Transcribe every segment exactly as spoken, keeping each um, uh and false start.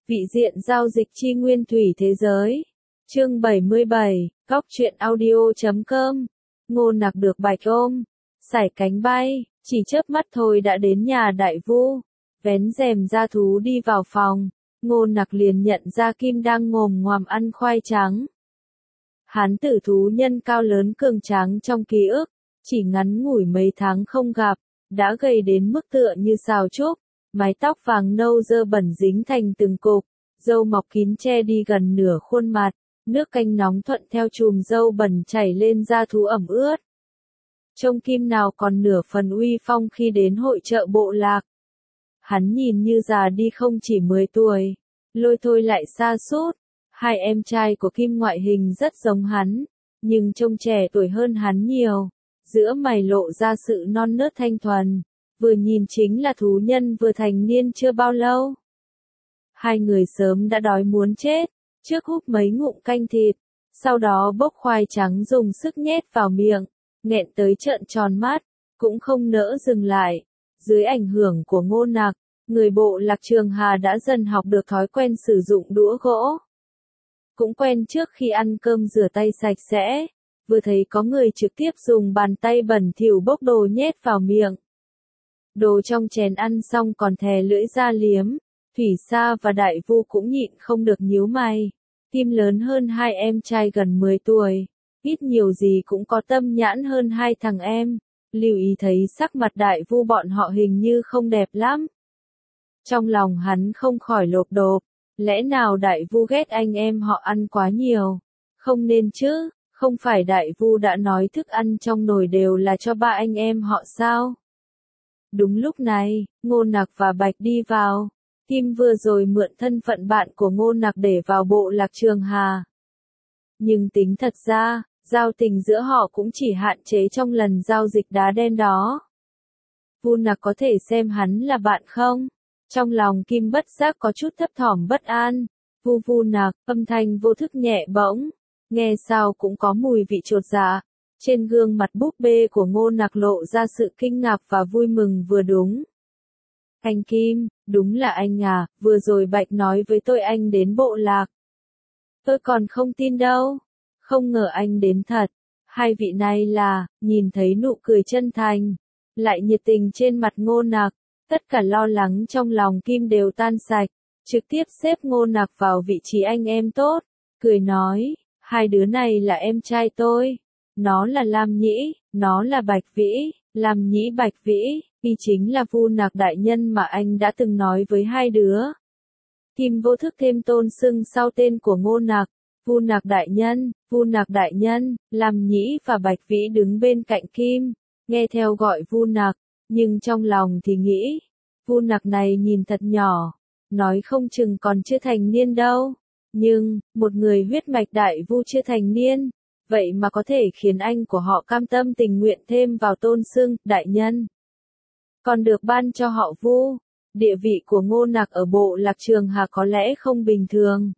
Vị diện giao dịch chi nguyên thủy thế giới. Chương bảy mươi bảy, Cóc truyện audio chấm com. Ngô Nặc được Bạch ôm, sải cánh bay, chỉ chớp mắt thôi đã đến nhà đại vu. Vén rèm ra thú đi vào phòng, Ngô Nặc liền nhận ra Kim đang ngồm ngoàm ăn khoai trắng. Hán tử thú nhân cao lớn cường tráng trong ký ức, chỉ ngắn ngủi mấy tháng không gặp, đã gầy đến mức tựa như sào trúc, mái tóc vàng nâu dơ bẩn dính thành từng cục, râu mọc kín che đi gần nửa khuôn mặt, nước canh nóng thuận theo chùm râu bẩn chảy lên da thú ẩm ướt. Trông Kim nào còn nửa phần uy phong khi đến hội chợ bộ lạc. Hắn nhìn như già đi không chỉ mười tuổi, Lôi Thôi lại sa sút. Hai em trai của Kim ngoại hình rất giống hắn, nhưng trông trẻ tuổi hơn hắn nhiều, giữa mày lộ ra sự non nớt thanh thuần, vừa nhìn chính là thú nhân vừa thành niên chưa bao lâu. Hai người sớm đã đói muốn chết, trước húp mấy ngụm canh thịt, sau đó bốc khoai trắng dùng sức nhét vào miệng, nghẹn tới trợn tròn mắt, cũng không nỡ dừng lại. Dưới ảnh hưởng của Ngô Nặc, người bộ lạc Trường Hà đã dần học được thói quen sử dụng đũa gỗ. Cũng quen trước khi ăn cơm rửa tay sạch sẽ, vừa thấy có người trực tiếp dùng bàn tay bẩn thỉu bốc đồ nhét vào miệng. Đồ trong chén ăn xong còn thè lưỡi ra liếm, Thủy Sa và Đại Vu cũng nhịn không được nhíu mày. Kim lớn hơn hai em trai gần mười tuổi, ít nhiều gì cũng có tâm nhãn hơn hai thằng em, lưu ý thấy sắc mặt Đại Vu bọn họ hình như không đẹp lắm. Trong lòng hắn không khỏi lộp độp. Lẽ nào Đại Vu ghét anh em họ ăn quá nhiều? Không nên chứ, không phải Đại Vu đã nói thức ăn trong nồi đều là cho ba anh em họ sao? Đúng lúc này, Ngô Nặc và Bạch đi vào. Kim vừa rồi mượn thân phận bạn của Ngô Nặc để vào bộ lạc Trường Hà. Nhưng tính thật ra, giao tình giữa họ cũng chỉ hạn chế trong lần giao dịch đá đen đó. Vu Nặc có thể xem hắn là bạn không? Trong lòng Kim bất giác có chút thấp thỏm bất an. Vu Vu Nặc, âm thanh vô thức nhẹ bỗng, nghe sao cũng có mùi vị chột dạ. Trên gương mặt búp bê của Ngô Nặc lộ ra sự kinh ngạc và vui mừng vừa đúng. Anh Kim, đúng là anh à, vừa rồi Bạch nói với tôi anh đến bộ lạc. Tôi còn không tin đâu, không ngờ anh đến thật. Hai vị này là, nhìn thấy nụ cười chân thành, lại nhiệt tình trên mặt Ngô Nặc. Tất cả lo lắng trong lòng Kim đều tan sạch, trực tiếp xếp Ngô Nặc vào vị trí anh em tốt, cười nói, hai đứa này là em trai tôi, nó là Lam Nhĩ, nó là Bạch Vĩ, Lam Nhĩ Bạch Vĩ, y chính là Vu Nặc đại nhân mà anh đã từng nói với hai đứa. Kim vô thức thêm tôn xưng sau tên của Ngô Nặc, Vu Nặc đại nhân, Vu Nặc đại nhân, Lam Nhĩ và Bạch Vĩ đứng bên cạnh Kim, nghe theo gọi Vu Nặc. Nhưng trong lòng thì nghĩ, Vu Nặc này nhìn thật nhỏ, nói không chừng còn chưa thành niên đâu. Nhưng, một người huyết mạch Đại Vu chưa thành niên, vậy mà có thể khiến anh của họ cam tâm tình nguyện thêm vào tôn xưng, đại nhân. Còn được ban cho họ Vu, địa vị của Ngô Nặc ở bộ lạc Trường Hà có lẽ không bình thường.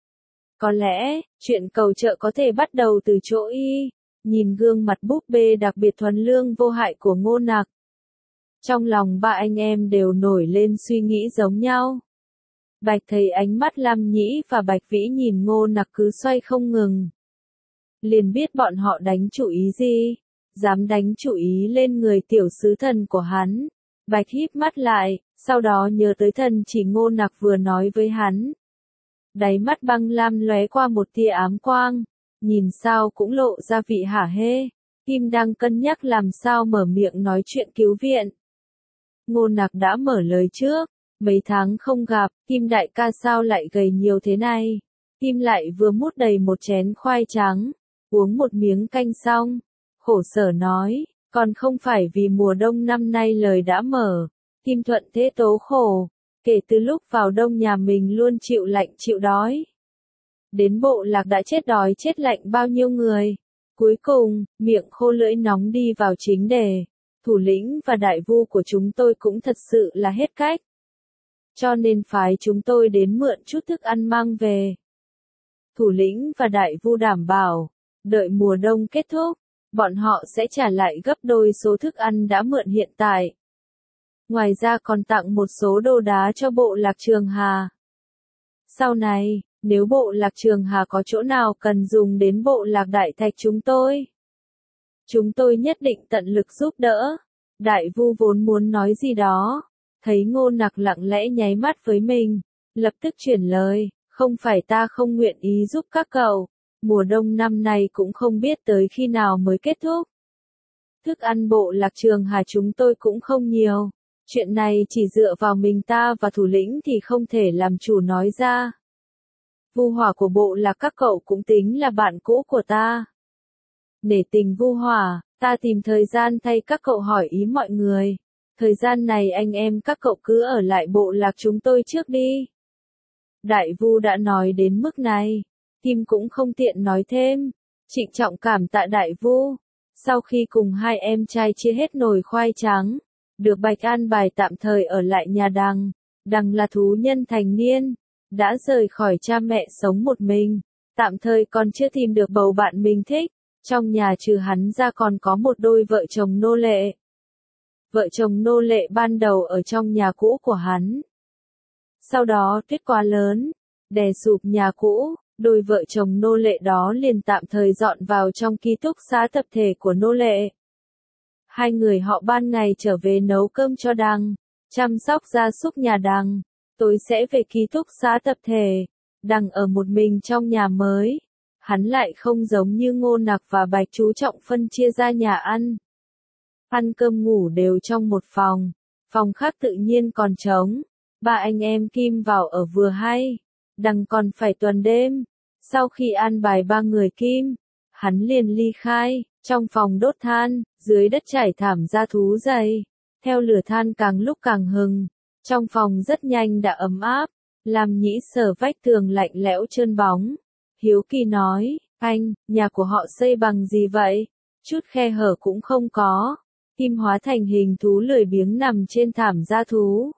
Có lẽ, chuyện cầu trợ có thể bắt đầu từ chỗ y, nhìn gương mặt búp bê đặc biệt thuần lương vô hại của Ngô Nặc. Trong lòng ba anh em đều nổi lên suy nghĩ giống nhau. Bạch thấy ánh mắt Lam Nhĩ và Bạch Vĩ nhìn Ngô Nặc cứ xoay không ngừng. Liền biết bọn họ đánh chủ ý gì, dám đánh chủ ý lên người tiểu sứ thần của hắn. Bạch híp mắt lại, sau đó nhớ tới thần chỉ Ngô Nặc vừa nói với hắn. Đáy mắt băng lam lóe qua một tia ám quang, nhìn sao cũng lộ ra vị hả hê. Kim đang cân nhắc làm sao mở miệng nói chuyện cứu viện. Ngô Nặc đã mở lời trước, mấy tháng không gặp, Kim đại ca sao lại gầy nhiều thế này? Kim lại vừa mút đầy một chén khoai trắng, uống một miếng canh xong, khổ sở nói, còn không phải vì mùa đông năm nay lời đã mở, Kim thuận thế tố khổ, kể từ lúc vào đông nhà mình luôn chịu lạnh chịu đói. Đến bộ lạc đã chết đói chết lạnh bao nhiêu người, cuối cùng, miệng khô lưỡi nóng đi vào chính đề. Thủ lĩnh và đại vu của chúng tôi cũng thật sự là hết cách. Cho nên phái chúng tôi đến mượn chút thức ăn mang về. Thủ lĩnh và đại vu đảm bảo, đợi mùa đông kết thúc, bọn họ sẽ trả lại gấp đôi số thức ăn đã mượn hiện tại. Ngoài ra còn tặng một số đồ đá cho bộ lạc Trường Hà. Sau này, nếu bộ lạc Trường Hà có chỗ nào cần dùng đến bộ lạc Đại Thạch chúng tôi, chúng tôi nhất định tận lực giúp đỡ. Đại Vu vốn muốn nói gì đó, thấy Ngô Nặc lặng lẽ nháy mắt với mình, lập tức chuyển lời, không phải ta không nguyện ý giúp các cậu, mùa đông năm nay cũng không biết tới khi nào mới kết thúc. Thức ăn bộ lạc Trường Hà chúng tôi cũng không nhiều, chuyện này chỉ dựa vào mình ta và thủ lĩnh thì không thể làm chủ nói ra. Vu Hỏa của bộ lạc các cậu cũng tính là bạn cũ của ta. Nể tình Vu Hỏa, ta tìm thời gian thay các cậu hỏi ý mọi người. Thời gian này anh em các cậu cứ ở lại bộ lạc chúng tôi trước đi. Đại Vu đã nói đến mức này, Kim cũng không tiện nói thêm. Trịnh trọng cảm tạ Đại Vu. Sau khi cùng hai em trai chia hết nồi khoai trắng, được Bạch an bài tạm thời ở lại nhà Đằng. Đằng là thú nhân thành niên, đã rời khỏi cha mẹ sống một mình, tạm thời còn chưa tìm được bầu bạn mình thích. Trong nhà trừ hắn ra còn có một đôi vợ chồng nô lệ. Vợ chồng nô lệ ban đầu ở trong nhà cũ của hắn. Sau đó tuyết quá lớn, đè sụp nhà cũ, đôi vợ chồng nô lệ đó liền tạm thời dọn vào trong ký túc xá tập thể của nô lệ. Hai người họ ban ngày trở về nấu cơm cho Đằng, chăm sóc gia súc nhà Đằng, tối sẽ về ký túc xá tập thể. Đằng ở một mình trong nhà mới. Hắn lại không giống như Ngô Nặc và Bạch chú trọng phân chia ra nhà ăn. Ăn cơm ngủ đều trong một phòng, phòng khác tự nhiên còn trống. Ba anh em Kim vào ở vừa hay, Đằng còn phải tuần đêm. Sau khi an bài ba người Kim, hắn liền ly khai, trong phòng đốt than, dưới đất trải thảm da thú dày. Theo lửa than càng lúc càng hừng, trong phòng rất nhanh đã ấm áp, làm Nhĩ sờ vách tường lạnh lẽo trơn bóng. Hiếu kỳ nói, anh, nhà của họ xây bằng gì vậy? Chút khe hở cũng không có. Kim hóa thành hình thú lười biếng nằm trên thảm da thú.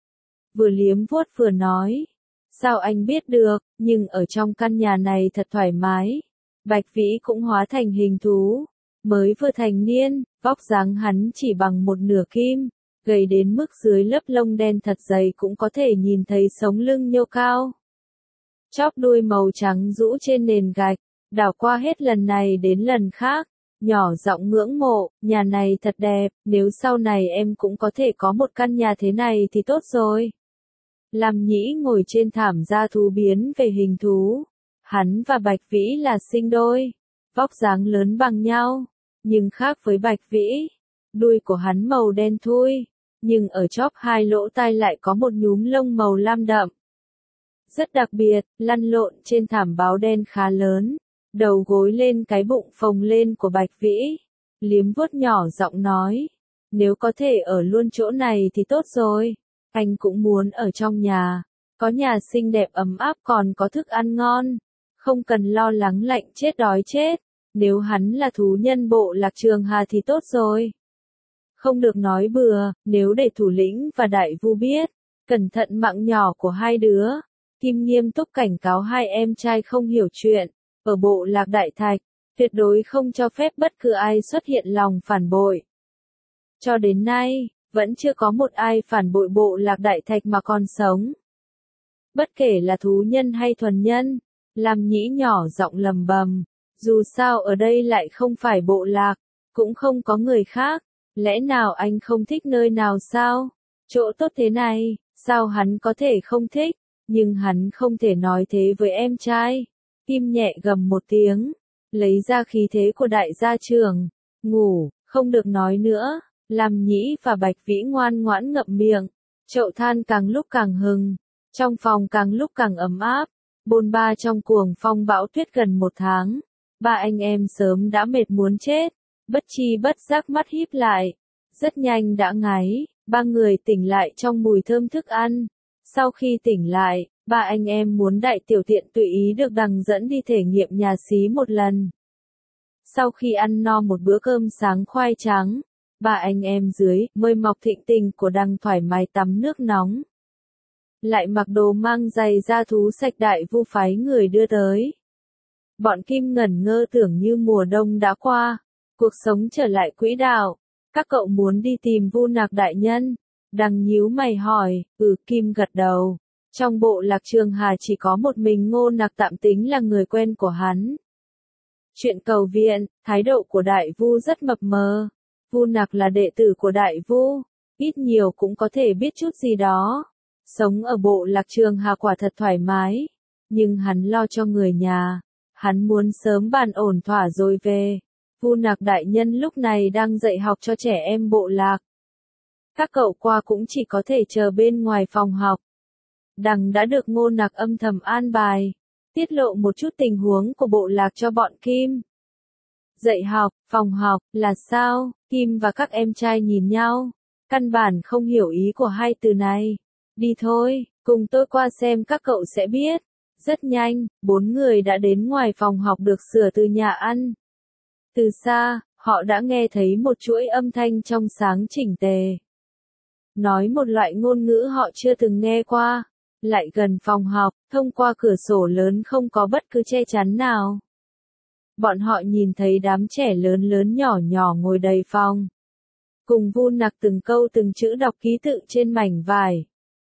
Vừa liếm vuốt vừa nói, sao anh biết được, nhưng ở trong căn nhà này thật thoải mái. Bạch Vĩ cũng hóa thành hình thú, mới vừa thành niên, vóc dáng hắn chỉ bằng một nửa Kim, gầy đến mức dưới lớp lông đen thật dày cũng có thể nhìn thấy sống lưng nhô cao. Chóp đuôi màu trắng rũ trên nền gạch, đảo qua hết lần này đến lần khác, nhỏ giọng ngưỡng mộ, nhà này thật đẹp, nếu sau này em cũng có thể có một căn nhà thế này thì tốt rồi. Làm Nhĩ ngồi trên thảm da thú biến về hình thú, hắn và Bạch Vĩ là sinh đôi, vóc dáng lớn bằng nhau, nhưng khác với Bạch Vĩ, đuôi của hắn màu đen thui, nhưng ở chóp hai lỗ tai lại có một nhúm lông màu lam đậm. Rất đặc biệt, lăn lộn trên thảm báo đen khá lớn, đầu gối lên cái bụng phồng lên của Bạch Vĩ, liếm vuốt nhỏ giọng nói, nếu có thể ở luôn chỗ này thì tốt rồi, anh cũng muốn ở trong nhà, có nhà xinh đẹp ấm áp còn có thức ăn ngon, không cần lo lắng lạnh chết đói chết, nếu hắn là thú nhân bộ lạc Trường Hà thì tốt rồi. Không được nói bừa, nếu để thủ lĩnh và Đại Vu biết, cẩn thận mạng nhỏ của hai đứa. Kim nghiêm túc cảnh cáo hai em trai không hiểu chuyện, ở bộ lạc Đại Thạch, tuyệt đối không cho phép bất cứ ai xuất hiện lòng phản bội. Cho đến nay, vẫn chưa có một ai phản bội bộ lạc Đại Thạch mà còn sống. Bất kể là thú nhân hay thuần nhân, làm Nhĩ nhỏ giọng lầm bầm, dù sao ở đây lại không phải bộ lạc, cũng không có người khác, lẽ nào anh không thích nơi nào sao? Chỗ tốt thế này, sao hắn có thể không thích? Nhưng hắn không thể nói thế với em trai. Kim nhẹ gầm một tiếng, lấy ra khí thế của đại gia trưởng, ngủ, không được nói nữa, làm Nhĩ và Bạch Vĩ ngoan ngoãn ngậm miệng. Chậu than càng lúc càng hừng, trong phòng càng lúc càng ấm áp, bôn ba trong cuồng phong bão tuyết gần một tháng. Ba anh em sớm đã mệt muốn chết, bất chi bất giác mắt híp lại, rất nhanh đã ngáy, ba người tỉnh lại trong mùi thơm thức ăn. Sau khi tỉnh lại, ba anh em muốn đại tiểu tiện tùy ý được Đằng dẫn đi thể nghiệm nhà xí một lần. Sau khi ăn no một bữa cơm sáng khoai trắng, ba anh em dưới mơi mọc thịnh tình của Đằng thoải mái tắm nước nóng. Lại mặc đồ mang giày da thú sạch Đại Vu phái người đưa tới. Bọn Kim ngẩn ngơ tưởng như mùa đông đã qua, cuộc sống trở lại quỹ đạo. Các cậu muốn đi tìm Vu Nặc đại nhân? Đằng nhíu mày hỏi, ừ, Kim gật đầu. Trong bộ lạc Trường Hà chỉ có một mình Ngô Nặc tạm tính là người quen của hắn. Chuyện cầu viện, thái độ của Đại Vu rất mập mờ. Vu Nặc là đệ tử của Đại Vu, ít nhiều cũng có thể biết chút gì đó. Sống ở bộ lạc Trường Hà quả thật thoải mái, nhưng hắn lo cho người nhà, hắn muốn sớm bàn ổn thỏa rồi về. Vu Nặc đại nhân lúc này đang dạy học cho trẻ em bộ lạc. Các cậu qua cũng chỉ có thể chờ bên ngoài phòng học. Đằng đã được Ngô Nặc âm thầm an bài, tiết lộ một chút tình huống của bộ lạc cho bọn Kim. Dạy học, phòng học, là sao? Kim và các em trai nhìn nhau, căn bản không hiểu ý của hai từ này. Đi thôi, cùng tôi qua xem các cậu sẽ biết. Rất nhanh, bốn người đã đến ngoài phòng học được sửa từ nhà ăn. Từ xa, họ đã nghe thấy một chuỗi âm thanh trong sáng chỉnh tề. Nói một loại ngôn ngữ họ chưa từng nghe qua. Lại gần phòng học, thông qua cửa sổ lớn không có bất cứ che chắn nào. Bọn họ nhìn thấy đám trẻ lớn lớn nhỏ nhỏ ngồi đầy phòng. Cùng Vu Nặc từng câu từng chữ đọc ký tự trên mảnh vải.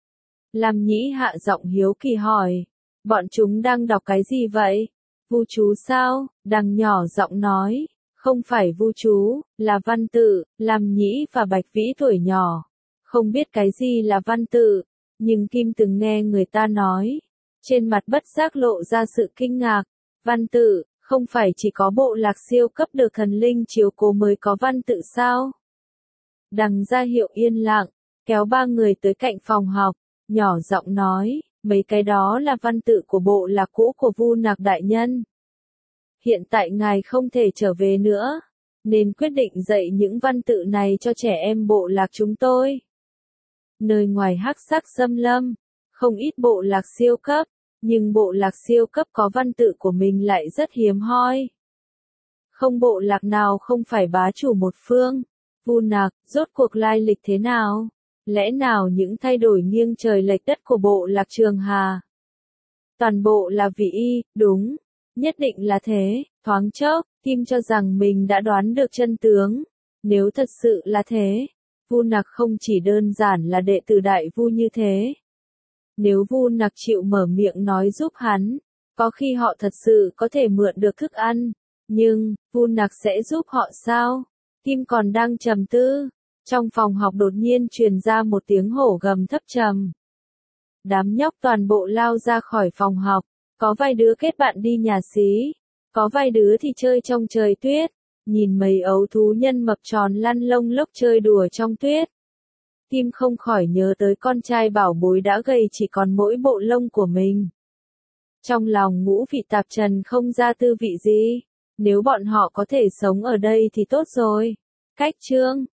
Lam Nhĩ hạ giọng hiếu kỳ hỏi. Bọn chúng đang đọc cái gì vậy? Vu chú sao? Đằng nhỏ giọng nói. Không phải vu chú, là văn tự. Lam Nhĩ và Bạch Vĩ tuổi nhỏ, không biết cái gì là văn tự. Nhưng Kim từng nghe người ta nói. Trên mặt bất giác lộ ra sự kinh ngạc. Văn tự, không phải chỉ có bộ lạc siêu cấp được thần linh chiếu cố mới có văn tự sao? Đằng ra hiệu yên lặng, kéo ba người tới cạnh phòng học, nhỏ giọng nói, mấy cái đó là văn tự của bộ lạc cũ của Vu Nặc đại nhân. Hiện tại ngài không thể trở về nữa, nên quyết định dạy những văn tự này cho trẻ em bộ lạc chúng tôi. Nơi ngoài hắc sắc xâm lâm, không ít bộ lạc siêu cấp, nhưng bộ lạc siêu cấp có văn tự của mình lại rất hiếm hoi. Không bộ lạc nào không phải bá chủ một phương. Vu Nặc, rốt cuộc lai lịch thế nào? Lẽ nào những thay đổi nghiêng trời lệch đất của bộ lạc Trường Hà? Toàn bộ là vì y, đúng, nhất định là thế. Thoáng chốc, Kim cho rằng mình đã đoán được chân tướng. Nếu thật sự là thế, Vu Nặc không chỉ đơn giản là đệ tử Đại Vu như thế. Nếu Vu Nặc chịu mở miệng nói giúp hắn, có khi họ thật sự có thể mượn được thức ăn. Nhưng, Vu Nặc sẽ giúp họ sao? Kim còn đang trầm tư. Trong phòng học đột nhiên truyền ra một tiếng hổ gầm thấp trầm. Đám nhóc toàn bộ lao ra khỏi phòng học. Có vài đứa kết bạn đi nhà xí. Có vài đứa thì chơi trong trời tuyết. Nhìn mấy ấu thú nhân mập tròn lăn lông lốc chơi đùa trong tuyết. Kim không khỏi nhớ tới con trai bảo bối đã gầy chỉ còn mỗi bộ lông của mình. Trong lòng ngũ vị tạp trần không ra tư vị gì. Nếu bọn họ có thể sống ở đây thì tốt rồi. Cách chương